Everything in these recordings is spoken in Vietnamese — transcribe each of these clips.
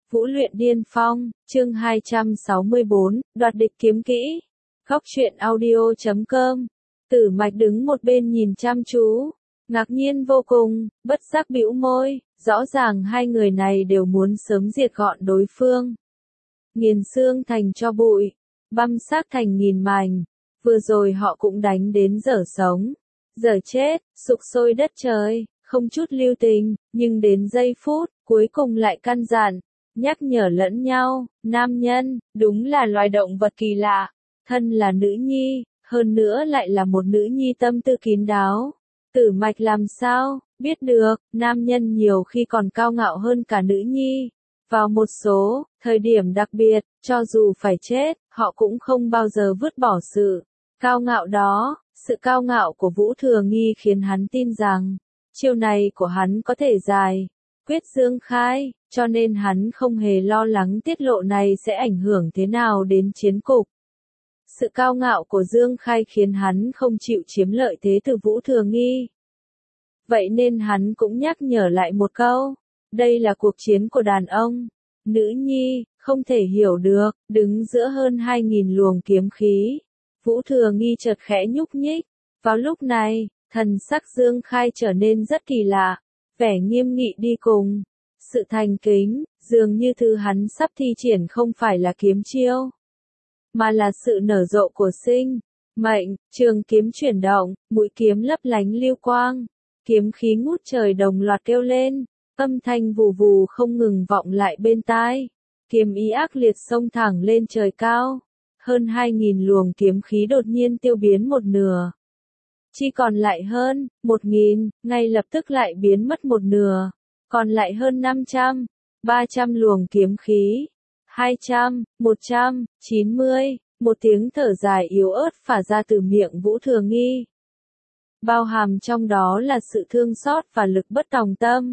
Vũ luyện điên phong, chương 264, đoạt địch kiếm kỹ. Góc truyện audio.com. Tử Mạch đứng một bên nhìn chăm chú, ngạc nhiên vô cùng, bất giác bĩu môi, rõ ràng hai người này đều muốn sớm diệt gọn đối phương. Nghiền xương thành cho bụi, băm xác thành nghìn mảnh, vừa rồi họ cũng đánh đến dở sống, dở chết, sục sôi đất trời, không chút lưu tình, nhưng đến giây phút, cuối cùng lại căn dặn, nhắc nhở lẫn nhau, nam nhân, đúng là loài động vật kỳ lạ, thân là nữ nhi, hơn nữa lại là một nữ nhi tâm tư kín đáo. Tử Mạch làm sao, biết được, nam nhân nhiều khi còn cao ngạo hơn cả nữ nhi. Vào một số thời điểm đặc biệt, cho dù phải chết, họ cũng không bao giờ vứt bỏ sự cao ngạo đó. Sự cao ngạo của Vũ Thừa Nghi khiến hắn tin rằng, chiêu này của hắn có thể giải quyết Dương Khai, cho nên hắn không hề lo lắng tiết lộ này sẽ ảnh hưởng thế nào đến chiến cục. Sự cao ngạo của Dương Khai khiến hắn không chịu chiếm lợi thế từ Vũ Thừa Nghi. Vậy nên hắn cũng nhắc nhở lại một câu, đây là cuộc chiến của đàn ông. Nữ nhi, không thể hiểu được, đứng giữa hơn 2.000 luồng kiếm khí. Vũ Thừa Nghi chợt khẽ nhúc nhích. Vào lúc này, thần sắc Dương Khai trở nên rất kỳ lạ, vẻ nghiêm nghị đi cùng. Sự thành kính, dường như thứ hắn sắp thi triển không phải là kiếm chiêu, mà là sự nở rộ của sinh mệnh. Trường kiếm chuyển động, mũi kiếm lấp lánh lưu quang, kiếm khí ngút trời đồng loạt kêu lên, âm thanh vù vù không ngừng vọng lại bên tai. Kiếm ý ác liệt xông thẳng lên trời cao, hơn 2.000 luồng kiếm khí đột nhiên tiêu biến một nửa. Chỉ còn lại hơn 1.000, ngay lập tức lại biến mất một nửa, còn lại hơn 500, 300 luồng kiếm khí, 200, 100, 90, một tiếng thở dài yếu ớt phả ra từ miệng Vũ Thừa Nghi. Bao hàm trong đó là sự thương xót và lực bất tòng tâm.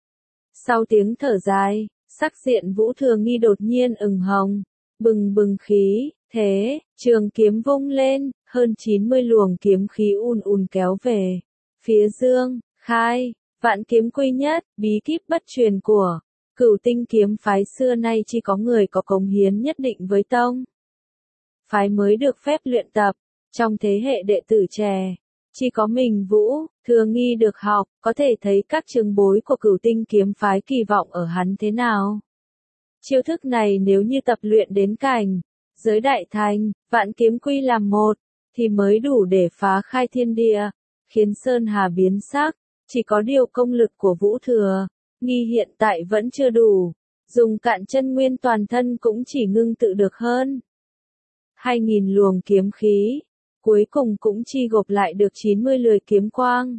Sau tiếng thở dài, sắc diện Vũ Thừa Nghi đột nhiên ửng hồng, bừng bừng khí thế, trường kiếm vung lên, hơn 90 luồng kiếm khí ùn ùn kéo về phía Dương Khai. Vạn kiếm quy nhất, bí kíp bất truyền của Cửu Tinh kiếm phái xưa nay chỉ có người có cống hiến nhất định với tông phái mới được phép luyện tập. Trong thế hệ đệ tử trẻ, chỉ có mình Vũ Thừa Nghi được học, có thể thấy các trường bối của Cửu Tinh kiếm phái kỳ vọng ở hắn thế nào. Chiêu thức này nếu như tập luyện đến cảnh giới đại thành, vạn kiếm quy làm một, thì mới đủ để phá khai thiên địa, khiến Sơn Hà biến sắc. Chỉ có điều công lực của Vũ Thừa Nghi hiện tại vẫn chưa đủ, dùng cạn chân nguyên toàn thân cũng chỉ ngưng tự được hơn 2.000 luồng kiếm khí, cuối cùng cũng chi gộp lại được 90 lưỡi kiếm quang.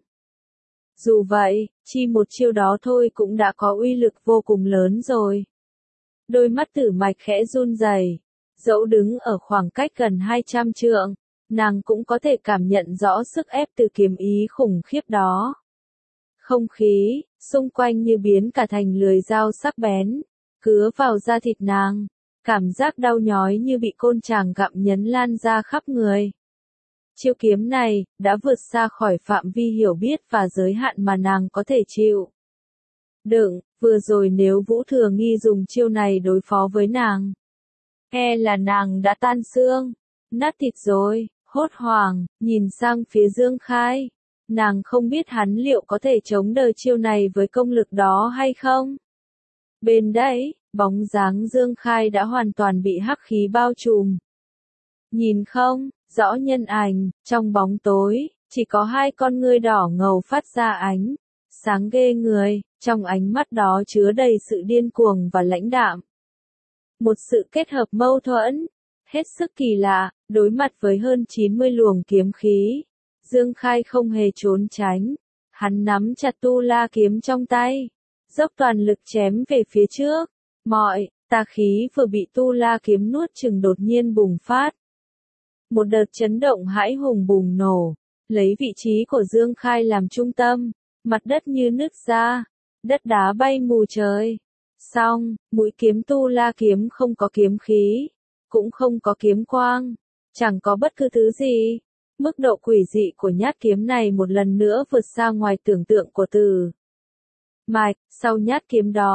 Dù vậy, chi một chiêu đó thôi cũng đã có uy lực vô cùng lớn rồi. Đôi mắt Tử Mạch khẽ run rẩy, dẫu đứng ở khoảng cách gần 200 trượng, nàng cũng có thể cảm nhận rõ sức ép từ kiếm ý khủng khiếp đó. Không khí xung quanh như biến cả thành lưỡi dao sắc bén, cứa vào da thịt nàng, cảm giác đau nhói như bị côn tràng gặm nhấn lan ra khắp người. Chiêu kiếm này đã vượt xa khỏi phạm vi hiểu biết và giới hạn mà nàng có thể chịu đựng. Vừa rồi nếu Vũ Thừa Nghi dùng chiêu này đối phó với nàng, e là nàng đã tan xương nát thịt rồi. Hốt hoảng nhìn sang phía Dương Khai, nàng không biết hắn liệu có thể chống đỡ chiêu này với công lực đó hay không. Bên đấy, bóng dáng Dương Khai đã hoàn toàn bị hắc khí bao trùm. Nhìn không rõ nhân ảnh, trong bóng tối, chỉ có hai con ngươi đỏ ngầu phát ra ánh sáng ghê người, trong ánh mắt đó chứa đầy sự điên cuồng và lãnh đạm. Một sự kết hợp mâu thuẫn, hết sức kỳ lạ. Đối mặt với hơn 90 luồng kiếm khí, Dương Khai không hề trốn tránh, hắn nắm chặt tu la kiếm trong tay, dốc toàn lực chém về phía trước. Mọi tà khí vừa bị tu la kiếm nuốt chửng đột nhiên bùng phát. Một đợt chấn động hãi hùng bùng nổ, lấy vị trí của Dương Khai làm trung tâm, mặt đất như nứt ra, đất đá bay mù trời. Song, mũi kiếm tu la kiếm không có kiếm khí, cũng không có kiếm quang, chẳng có bất cứ thứ gì. Mức độ quỷ dị của nhát kiếm này một lần nữa vượt xa ngoài tưởng tượng của Tử Mạch. Sau nhát kiếm đó,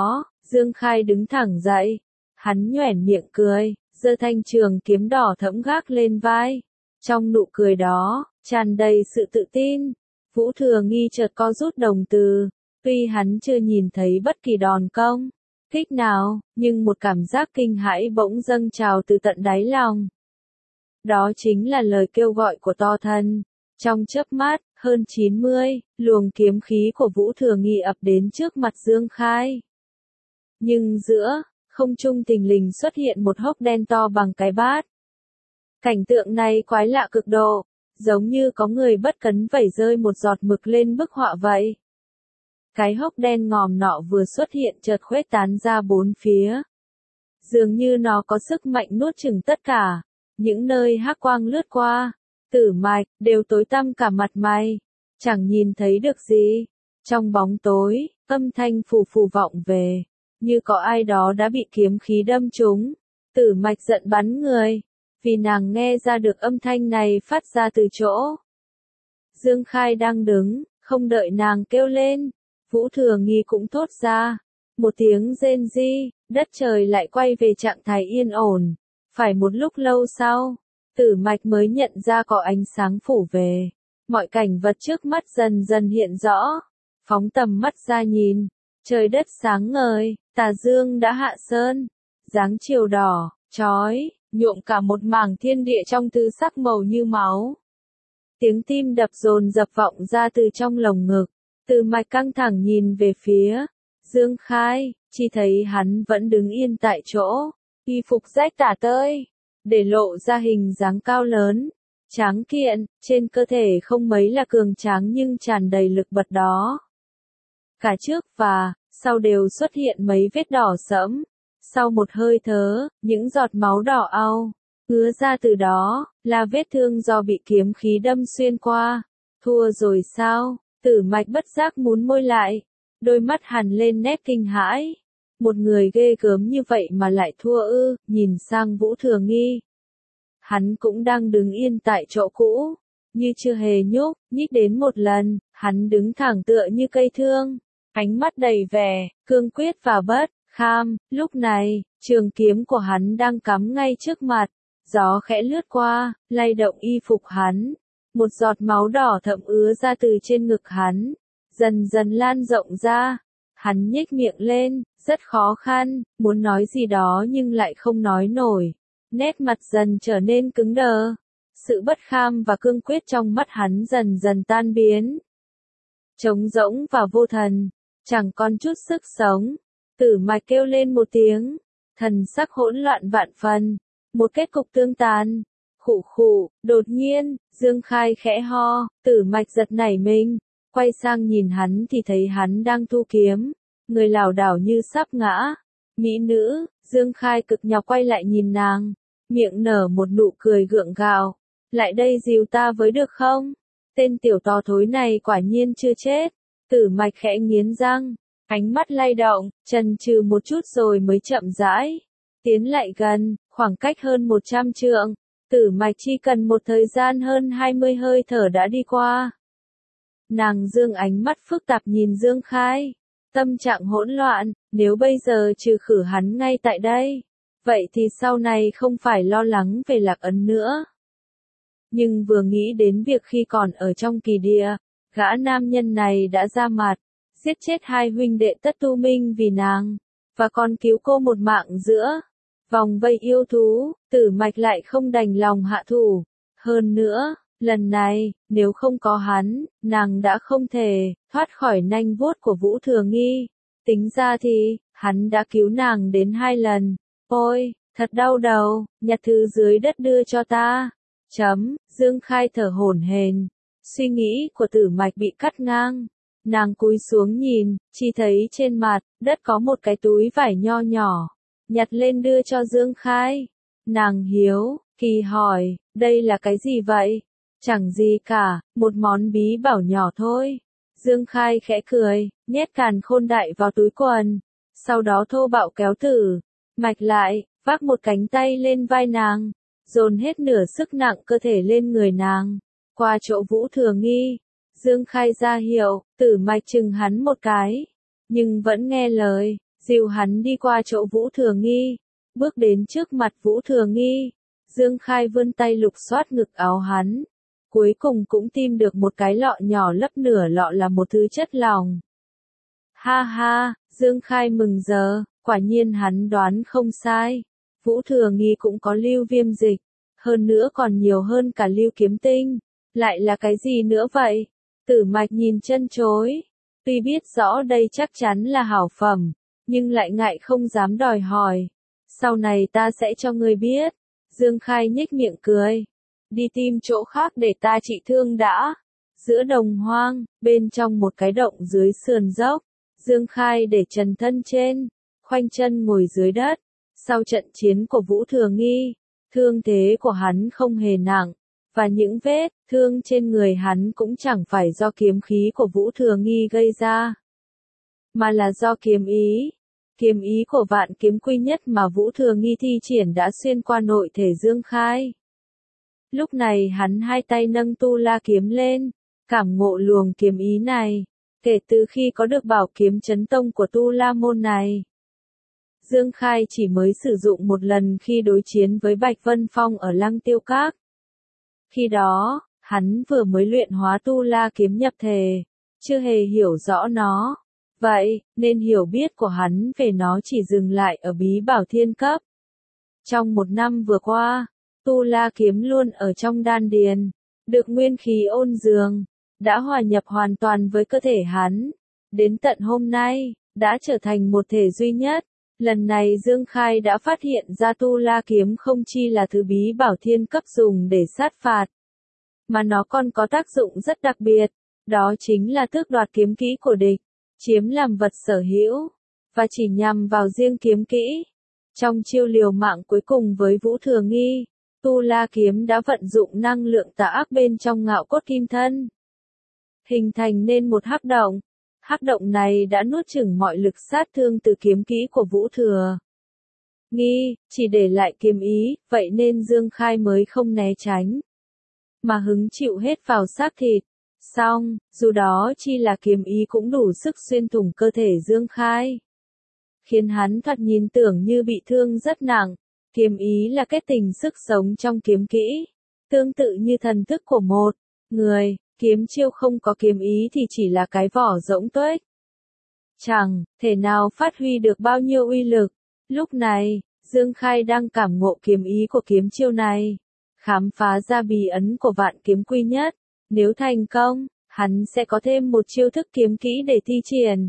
Dương Khai đứng thẳng dậy. Hắn nhoẻn miệng cười, giơ thanh trường kiếm đỏ thẫm gác lên vai. Trong nụ cười đó, tràn đầy sự tự tin. Vũ Thừa Nghi chợt co rút đồng từ. Tuy hắn chưa nhìn thấy bất kỳ đòn công kích nào, nhưng một cảm giác kinh hãi bỗng dâng trào từ tận đáy lòng. Đó chính là lời kêu gọi của to thần. Trong chớp mắt, hơn 90, luồng kiếm khí của Vũ Thừa Nghi ập đến trước mặt Dương Khai. Nhưng giữa không trung thình lình xuất hiện một hốc đen to bằng cái bát. Cảnh tượng này quái lạ cực độ, giống như có người bất cẩn vẩy rơi một giọt mực lên bức họa vậy. Cái hốc đen ngòm nọ vừa xuất hiện chợt khuếch tán ra bốn phía. Dường như nó có sức mạnh nuốt chửng tất cả. Những nơi hắc quang lướt qua, Tử Mạch, đều tối tăm cả mặt mày. Chẳng nhìn thấy được gì. Trong bóng tối, âm thanh phù phù vọng về. Như có ai đó đã bị kiếm khí đâm trúng. Tử Mạch giận bắn người. Vì nàng nghe ra được âm thanh này phát ra từ chỗ. Dương Khai đang đứng, không đợi nàng kêu lên. Vũ Thừa Nghi cũng thốt ra. Một tiếng rên ri, đất trời lại quay về trạng thái yên ổn. Phải một lúc lâu sau, Tử Mạch mới nhận ra có ánh sáng phủ về. Mọi cảnh vật trước mắt dần dần hiện rõ. Phóng tầm mắt ra nhìn, trời đất sáng ngời, tà dương đã hạ sơn. Dáng chiều đỏ, chói, nhuộm cả một mảng thiên địa trong thứ sắc màu như máu. Tiếng tim đập dồn dập vọng ra từ trong lồng ngực. Tử Mạch căng thẳng nhìn về phía Dương Khai, chỉ thấy hắn vẫn đứng yên tại chỗ. Y phục rách tả tơi, để lộ ra hình dáng cao lớn, tráng kiện, trên cơ thể không mấy là cường tráng nhưng tràn đầy lực bật đó. Cả trước và sau đều xuất hiện mấy vết đỏ sẫm. Sau một hơi thở, những giọt máu đỏ au ứa ra từ đó, là vết thương do bị kiếm khí đâm xuyên qua. Thua rồi sao? Tử Mạch bất giác muốn môi lại, đôi mắt hằn lên nét kinh hãi. Một người ghê gớm như vậy mà lại thua ư? Nhìn sang Vũ Thừa Nghi. Hắn cũng đang đứng yên tại chỗ cũ, như chưa hề nhúc nhích đến một lần. Hắn đứng thẳng tựa như cây thương, ánh mắt đầy vẻ cương quyết và bất kham. Lúc này, trường kiếm của hắn đang cắm ngay trước mặt. Gió khẽ lướt qua, lay động y phục hắn. Một giọt máu đỏ thẫm ứa ra từ trên ngực hắn, dần dần lan rộng ra. Hắn nhếch miệng lên, rất khó khăn, muốn nói gì đó nhưng lại không nói nổi. Nét mặt dần trở nên cứng đờ. Sự bất kham và cương quyết trong mắt hắn dần dần tan biến. Trống rỗng và vô thần, chẳng còn chút sức sống. Tử Mạch kêu lên một tiếng, thần sắc hỗn loạn vạn phần. Một kết cục tương tàn. Khụ khụ, đột nhiên, Dương Khai khẽ ho, Tử Mạch giật nảy mình. Quay sang nhìn hắn thì thấy hắn đang thu kiếm, người lảo đảo như sắp ngã. Mỹ nữ, Dương Khai cực nhọc quay lại nhìn nàng, miệng nở một nụ cười gượng gạo. Lại đây dìu ta với được không? Tên tiểu to thối này quả nhiên chưa chết. Tử Mạch khẽ nghiến răng, ánh mắt lay động, chần chừ một chút rồi mới chậm rãi tiến lại gần, khoảng cách hơn 100 trượng. Tử Mạch chỉ cần một thời gian hơn 20 hơi thở đã đi qua. Nàng dương ánh mắt phức tạp nhìn Dương Khai, tâm trạng hỗn loạn. Nếu bây giờ trừ khử hắn ngay tại đây, vậy thì sau này không phải lo lắng về Lạc Ấn nữa. Nhưng vừa nghĩ đến việc khi còn ở trong kỳ địa, gã nam nhân này đã ra mặt, giết chết hai huynh đệ Tất Tu Minh vì nàng, và còn cứu cô một mạng giữa vòng vây yêu thú, Tử Mạch lại không đành lòng hạ thủ. Hơn nữa, lần này, nếu không có hắn, nàng đã không thể thoát khỏi nanh vuốt của Vũ Thừa Nghi. Tính ra thì, hắn đã cứu nàng đến 2 lần. Ôi, thật đau đầu, nhặt thứ dưới đất đưa cho ta. Dương Khai thở hổn hển. Suy nghĩ của Tử Mạch bị cắt ngang. Nàng cúi xuống nhìn, chỉ thấy trên mặt đất có một cái túi vải nho nhỏ. Nhặt lên đưa cho Dương Khai. Nàng hiếu kỳ hỏi, đây là cái gì vậy? Chẳng gì cả, một món bí bảo nhỏ thôi. Dương Khai khẽ cười, nhét càn khôn đại vào túi quần. Sau đó thô bạo kéo Tử Mạch lại, vác một cánh tay lên vai nàng, dồn hết nửa sức nặng cơ thể lên người nàng. Qua chỗ Vũ Thừa Nghi, Dương Khai ra hiệu, Tử Mạch chừng hắn một cái, nhưng vẫn nghe lời. dìu hắn đi qua chỗ Vũ Thừa Nghi, bước đến trước mặt Vũ Thừa Nghi. Dương Khai vươn tay lục soát ngực áo hắn, cuối cùng cũng tìm được một cái lọ nhỏ lấp nửa lọ là một thứ chất lỏng. Ha ha, Dương Khai mừng rỡ, quả nhiên hắn đoán không sai. Vũ Thừa Nghi cũng có lưu viêm dịch, hơn nữa còn nhiều hơn cả lưu kiếm tinh. Lại là cái gì nữa vậy? Tử Mạch nhìn chân chối, tuy biết rõ đây chắc chắn là hảo phẩm, nhưng lại ngại không dám đòi hỏi. Sau này ta sẽ cho ngươi biết. Dương Khai nhếch miệng cười. Đi tìm chỗ khác để ta trị thương đã. Giữa đồng hoang, bên trong một cái động dưới sườn dốc, Dương Khai để trần thân trên, khoanh chân ngồi dưới đất. Sau trận chiến của Vũ Thừa Nghi, thương thế của hắn không hề nặng, và những vết thương trên người hắn cũng chẳng phải do kiếm khí của Vũ Thừa Nghi gây ra, mà là do kiếm ý. Kiếm ý của vạn kiếm quy nhất mà Vũ Thừa Nghi thi triển đã xuyên qua nội thể Dương Khai. Lúc này hắn hai tay nâng tu la kiếm lên, cảm ngộ luồng kiếm ý này, kể từ khi có được bảo kiếm chấn tông của tu la môn này. Dương Khai chỉ mới sử dụng một lần khi đối chiến với Bạch Vân Phong ở Lăng Tiêu Các. Khi đó, hắn vừa mới luyện hóa tu la kiếm nhập thể, chưa hề hiểu rõ nó. Vậy, nên hiểu biết của hắn về nó chỉ dừng lại ở bí bảo thiên cấp. Trong một năm vừa qua, tu la kiếm luôn ở trong đan điền, được nguyên khí ôn dường, đã hòa nhập hoàn toàn với cơ thể hắn. Đến tận hôm nay, đã trở thành một thể duy nhất. Lần này Dương Khai đã phát hiện ra tu la kiếm không chi là thứ bí bảo thiên cấp dùng để sát phạt, mà nó còn có tác dụng rất đặc biệt, đó chính là tước đoạt kiếm kỹ của địch, chiếm làm vật sở hữu, và chỉ nhằm vào riêng kiếm kỹ. Trong chiêu liều mạng cuối cùng với Vũ Thừa Nghi, tu la kiếm đã vận dụng năng lượng tà ác bên trong ngạo cốt kim thân, hình thành nên một hắc động. Hắc động này đã nuốt chửng mọi lực sát thương từ kiếm kỹ của Vũ Thừa Nghi, chỉ để lại kiếm ý, vậy nên Dương Khai mới không né tránh, mà hứng chịu hết vào xác thịt. Song, dù đó chi là kiếm ý cũng đủ sức xuyên thủng cơ thể Dương Khai, khiến hắn thoạt nhìn tưởng như bị thương rất nặng. Kiếm ý là kết tình sức sống trong kiếm kỹ, tương tự như thần thức của một người. Kiếm chiêu không có kiếm ý thì chỉ là cái vỏ rỗng tuếch, chẳng thể nào phát huy được bao nhiêu uy lực. Lúc này, Dương Khai đang cảm ngộ kiếm ý của kiếm chiêu này, khám phá ra bí ấn của vạn kiếm quy nhất. Nếu thành công, hắn sẽ có thêm một chiêu thức kiếm kỹ để thi triển.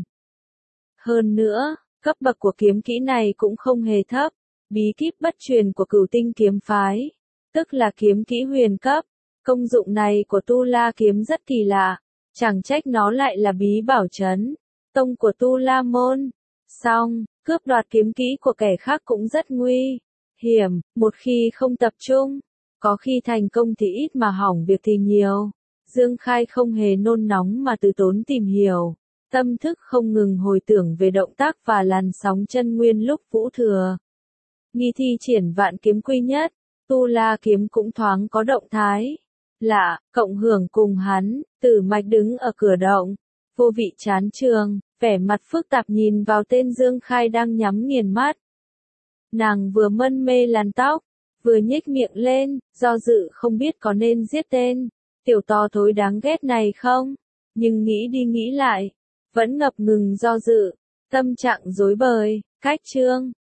Hơn nữa, cấp bậc của kiếm kỹ này cũng không hề thấp, bí kíp bất truyền của Cửu Tinh kiếm phái, tức là kiếm kỹ huyền cấp. Công dụng này của tu la kiếm rất kỳ lạ, chẳng trách nó lại là bí bảo trấn tông của tu la môn. Song, cướp đoạt kiếm kỹ của kẻ khác cũng rất nguy hiểm, một khi không tập trung, có khi thành công thì ít mà hỏng việc thì nhiều. Dương Khai không hề nôn nóng mà từ tốn tìm hiểu, tâm thức không ngừng hồi tưởng về động tác và làn sóng chân nguyên lúc Vũ Thừa Nghi thi triển vạn kiếm quy nhất. Tu la kiếm cũng thoáng có động thái lạ, cộng hưởng cùng hắn. Tử Mạch đứng ở cửa động, vô vị chán trường, vẻ mặt phức tạp nhìn vào tên Dương Khai đang nhắm nghiền mắt. Nàng vừa mân mê làn tóc, vừa nhếch miệng lên, do dự không biết có nên giết tên tiểu to thối đáng ghét này không, nhưng nghĩ đi nghĩ lại, vẫn ngập ngừng do dự, tâm trạng rối bời. Cách chương